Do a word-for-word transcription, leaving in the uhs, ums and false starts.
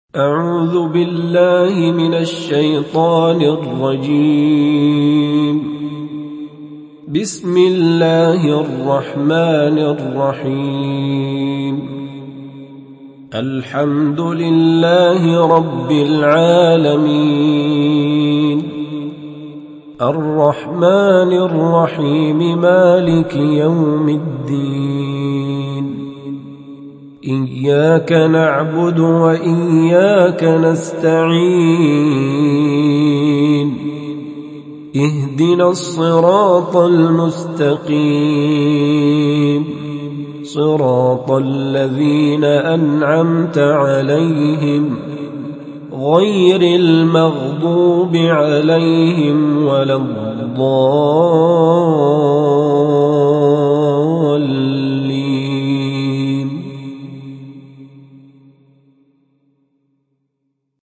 أعوذ بالله من الشيطان الرجيم. بسم الله الرحمن الرحيم. الحمد لله رب العالمين، الرحمن الرحيم، مالك يوم الدين. إياك نعبد وإياك نستعين. اهدنا الصراط المستقيم، صراط الذين أنعمت عليهم غير المغضوب عليهم ولا الضالين.